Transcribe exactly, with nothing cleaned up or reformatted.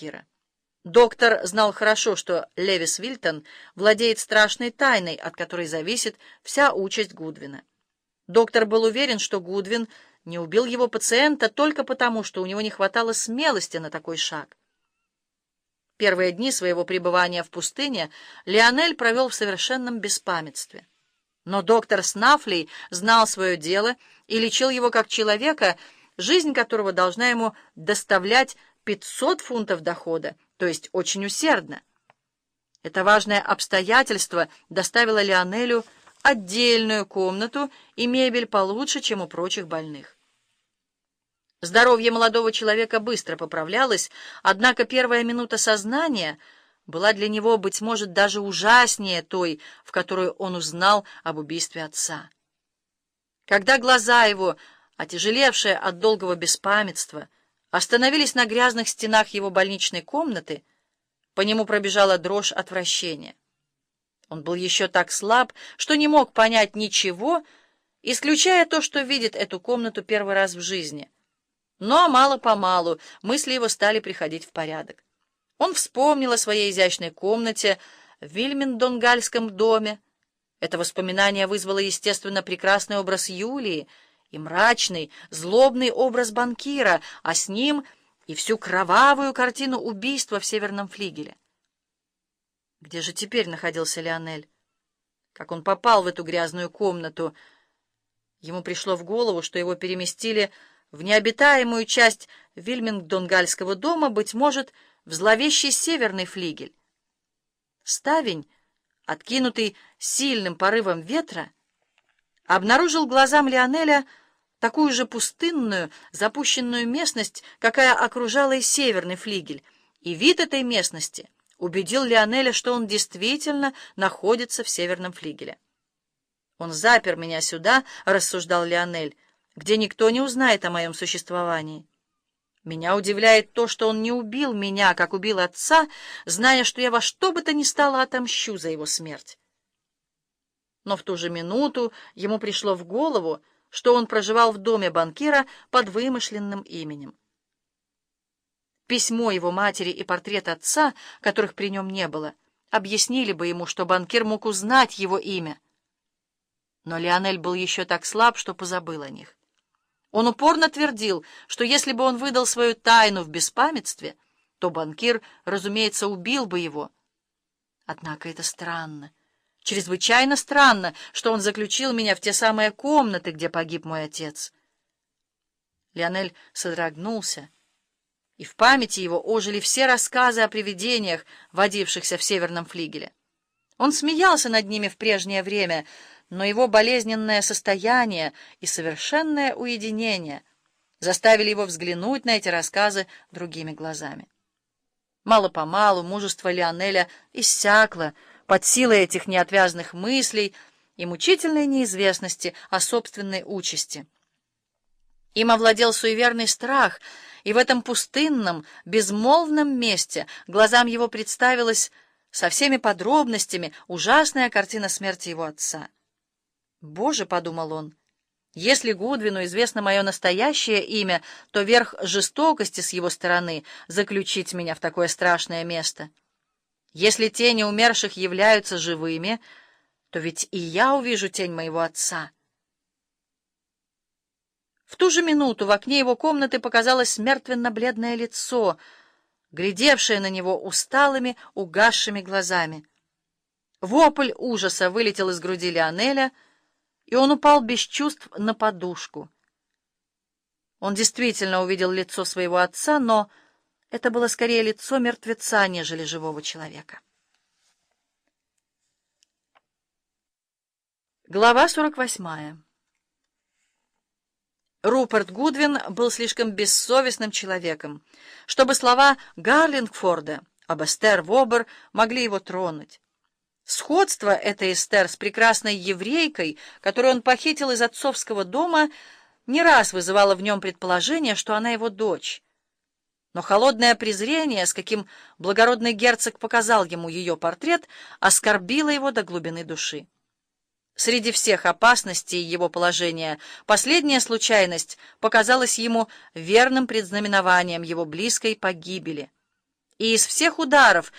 банкира. Доктор знал хорошо, что Левис Вильтон владеет страшной тайной, от которой зависит вся участь Гудвина. Доктор был уверен, что Гудвин не убил его пациента только потому, что у него не хватало смелости на такой шаг. Первые дни своего пребывания в пустыне Лионель провел в совершенном беспамятстве. Но доктор Снафлей знал свое дело и лечил его как человека, жизнь которого должна ему доставлять пятьсот фунтов дохода, то есть очень усердно. Это важное обстоятельство доставило Лионелю отдельную комнату и мебель получше, чем у прочих больных. Здоровье молодого человека быстро поправлялось, однако первая минута сознания была для него, быть может, даже ужаснее той, в которую он узнал об убийстве отца. Когда глаза его, отяжелевшие от долгого беспамятства, остановились на грязных стенах его больничной комнаты, по нему пробежала дрожь отвращения. Он был еще так слаб, что не мог понять ничего, исключая то, что видит эту комнату первый раз в жизни. Но мало-помалу мысли его стали приходить в порядок. Он вспомнил о своей изящной комнате в Вильминдонгальском доме. Это воспоминание вызвало, естественно, прекрасный образ Юлии и мрачный, злобный образ банкира, а с ним и всю кровавую картину убийства в Северном флигеле. Где же теперь находился Лионель? Как он попал в эту грязную комнату? Ему пришло в голову, что его переместили в необитаемую часть Вильмингдонгальского дома, быть может, в зловещий северный флигель. Ставень, откинутый сильным порывом ветра, обнаружил глазам Лионеля такую же пустынную, запущенную местность, какая окружала и северный флигель, и вид этой местности убедил Лионеля, что он действительно находится в северном флигеле. «Он запер меня сюда», — рассуждал Лионель, «где никто не узнает о моем существовании. Меня удивляет то, что он не убил меня, как убил отца, зная, что я во что бы то ни стало отомщу за его смерть». Но в ту же минуту ему пришло в голову, что он проживал в доме банкира под вымышленным именем. Письмо его матери и портрет отца, которых при нем не было, объяснили бы ему, что банкир мог узнать его имя. Но Лионель был еще так слаб, что позабыл о них. Он упорно твердил, что если бы он выдал свою тайну в беспамятстве, то банкир, разумеется, убил бы его. Однако это странно, чрезвычайно странно, что он заключил меня в те самые комнаты, где погиб мой отец. Лионель содрогнулся, и в памяти его ожили все рассказы о привидениях, водившихся в северном флигеле. Он смеялся над ними в прежнее время, но его болезненное состояние и совершенное уединение заставили его взглянуть на эти рассказы другими глазами. Мало-помалу мужество Лионеля иссякло под силой этих неотвязных мыслей и мучительной неизвестности о собственной участи. Им овладел суеверный страх, и в этом пустынном, безмолвном месте глазам его представилась со всеми подробностями ужасная картина смерти его отца. «Боже», — подумал он, — «если Гудвину известно мое настоящее имя, то верх жестокости с его стороны заключить меня в такое страшное место. Если тени умерших являются живыми, то ведь и я увижу тень моего отца». В ту же минуту в окне его комнаты показалось мертвенно-бледное лицо, глядевшее на него усталыми, угасшими глазами. Вопль ужаса вылетел из груди Лионеля, и он упал без чувств на подушку. Он действительно увидел лицо своего отца, но это было скорее лицо мертвеца, нежели живого человека. Глава сорок восьмая. Руперт Гудвин был слишком бессовестным человеком, чтобы слова Гарлингфорда об Эстер Вобер могли его тронуть. Сходство этой Эстер с прекрасной еврейкой, которую он похитил из отцовского дома, не раз вызывало в нем предположение, что она его дочь. Но холодное презрение, с каким благородный герцог показал ему ее портрет, оскорбило его до глубины души. Среди всех опасностей его положения последняя случайность показалась ему верным предзнаменованием его близкой погибели. и из всех ударов,